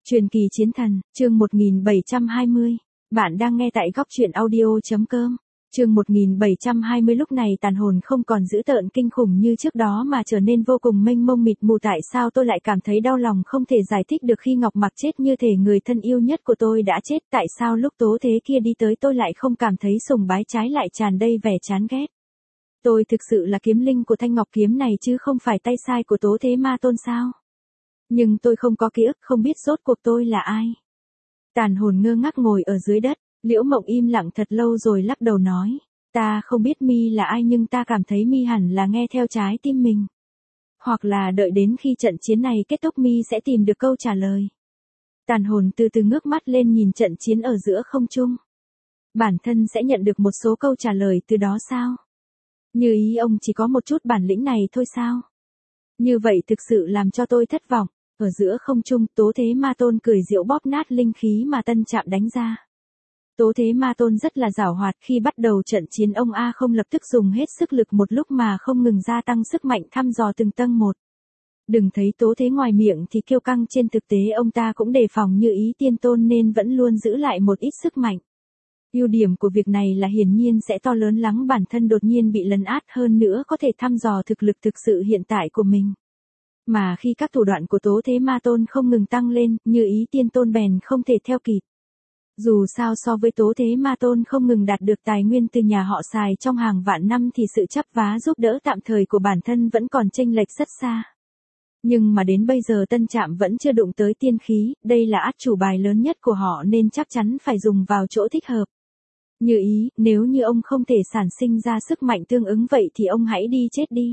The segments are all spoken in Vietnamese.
Truyền kỳ chiến thần, chương 1720. Bạn đang nghe tại góc truyện audio.com. Chương 1720. Lúc này tàn hồn không còn dữ tợn kinh khủng như trước đó mà trở nên vô cùng mênh mông mịt mù. Tại sao tôi lại cảm thấy đau lòng không thể giải thích được khi Ngọc Mặc chết như thể người thân yêu nhất của tôi đã chết? Tại sao lúc Tố Thế kia đi tới tôi lại không cảm thấy sùng bái, trái lại tràn đầy vẻ chán ghét? Tôi thực sự là kiếm linh của thanh ngọc kiếm này chứ không phải tay sai của Tố Thế Ma Tôn sao? Nhưng tôi không có ký ức, không biết rốt cuộc tôi là ai. Tàn hồn ngơ ngác ngồi ở dưới đất, Liễu Mộng im lặng thật lâu rồi lắc đầu nói, ta không biết mi là ai nhưng ta cảm thấy mi hẳn là nghe theo trái tim mình. Hoặc là đợi đến khi trận chiến này kết thúc mi sẽ tìm được câu trả lời. Tàn hồn từ từ ngước mắt lên nhìn trận chiến ở giữa không trung. Bản thân sẽ nhận được một số câu trả lời từ đó sao? Như ý ông chỉ có một chút bản lĩnh này thôi sao? Như vậy thực sự làm cho tôi thất vọng. Ở giữa không trung, Tố Thế Ma Tôn cười giễu bóp nát linh khí mà Tân Trạm đánh ra. Tố Thế Ma Tôn rất là giảo hoạt, khi bắt đầu trận chiến ông A không lập tức dùng hết sức lực một lúc mà không ngừng gia tăng sức mạnh thăm dò từng tầng một. Đừng thấy Tố Thế ngoài miệng thì kiêu căng, trên thực tế ông ta cũng đề phòng Như Ý Tiên Tôn nên vẫn luôn giữ lại một ít sức mạnh. Ưu điểm của việc này là hiển nhiên sẽ to lớn lắm, bản thân đột nhiên bị lấn át, hơn nữa có thể thăm dò thực lực thực sự hiện tại của mình. Mà khi các thủ đoạn của Tố Thế Ma Tôn không ngừng tăng lên, Như Ý Tiên Tôn bèn không thể theo kịp. Dù sao so với Tố Thế Ma Tôn không ngừng đạt được tài nguyên từ nhà họ xài trong hàng vạn năm thì sự chấp vá giúp đỡ tạm thời của bản thân vẫn còn chênh lệch rất xa. Nhưng mà đến bây giờ Tân Trạm vẫn chưa đụng tới tiên khí, đây là át chủ bài lớn nhất của họ nên chắc chắn phải dùng vào chỗ thích hợp. Như Ý, nếu như ông không thể sản sinh ra sức mạnh tương ứng vậy thì ông hãy đi chết đi.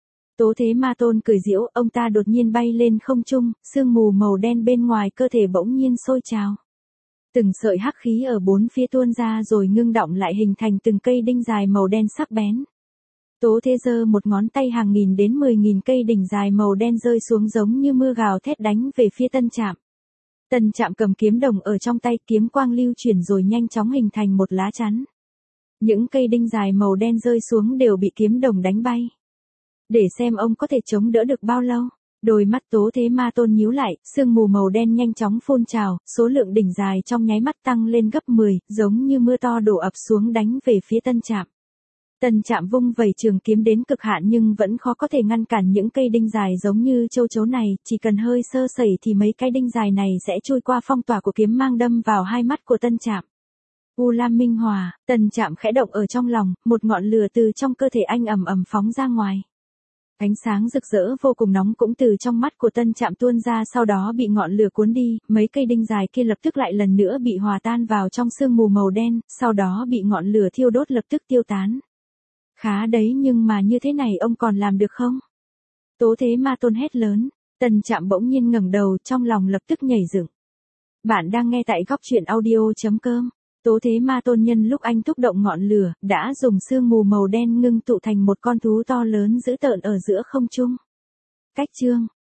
Tố Thế Ma Tôn cười giễu, ông ta đột nhiên bay lên không trung, sương mù màu đen bên ngoài cơ thể bỗng nhiên sôi trào. Từng sợi hắc khí ở bốn phía tuôn ra rồi ngưng đọng lại hình thành từng cây đinh dài màu đen sắc bén. Tố Thế giơ một ngón tay, hàng nghìn đến 10.000 cây đỉnh dài màu đen rơi xuống giống như mưa gào thét đánh về phía Tân Trạm. Tân Trạm cầm kiếm đồng ở trong tay, kiếm quang lưu chuyển rồi nhanh chóng hình thành một lá chắn. Những cây đinh dài màu đen rơi xuống đều bị kiếm đồng đánh bay. Để xem ông có thể chống đỡ được bao lâu. Đôi mắt Tố Thế Ma Tôn nhíu lại, sương mù màu đen nhanh chóng phun trào, số lượng đỉnh dài trong nháy mắt tăng lên gấp 10, giống như mưa to đổ ập xuống đánh về phía Tân Trạm. Tân Trạm vung vẩy trường kiếm đến cực hạn nhưng vẫn khó có thể ngăn cản những cây đinh dài giống như châu chấu này, chỉ cần hơi sơ sẩy thì mấy cái đinh dài này sẽ trôi qua phong tỏa của kiếm mang đâm vào hai mắt của Tân Trạm. U Lam Minh Hòa, Tân Trạm khẽ động ở trong lòng, một ngọn lửa từ trong cơ thể anh ầm ầm phóng ra ngoài. Ánh sáng rực rỡ vô cùng nóng cũng từ trong mắt của Tân Trạm tuôn ra, sau đó bị ngọn lửa cuốn đi, mấy cây đinh dài kia lập tức lại lần nữa bị hòa tan vào trong sương mù màu đen, sau đó bị ngọn lửa thiêu đốt lập tức tiêu tán. Khá đấy, nhưng mà như thế này ông còn làm được không? Tố Thế Ma Tôn hét lớn. Tân Trạm bỗng nhiên ngẩng đầu, trong lòng lập tức nhảy dựng. Bạn đang nghe tại góc truyện audio.com. Tố Thế Ma Tôn nhân lúc anh thúc động ngọn lửa, đã dùng sương mù màu đen ngưng tụ thành một con thú to lớn dữ tợn ở giữa không trung. Cách chương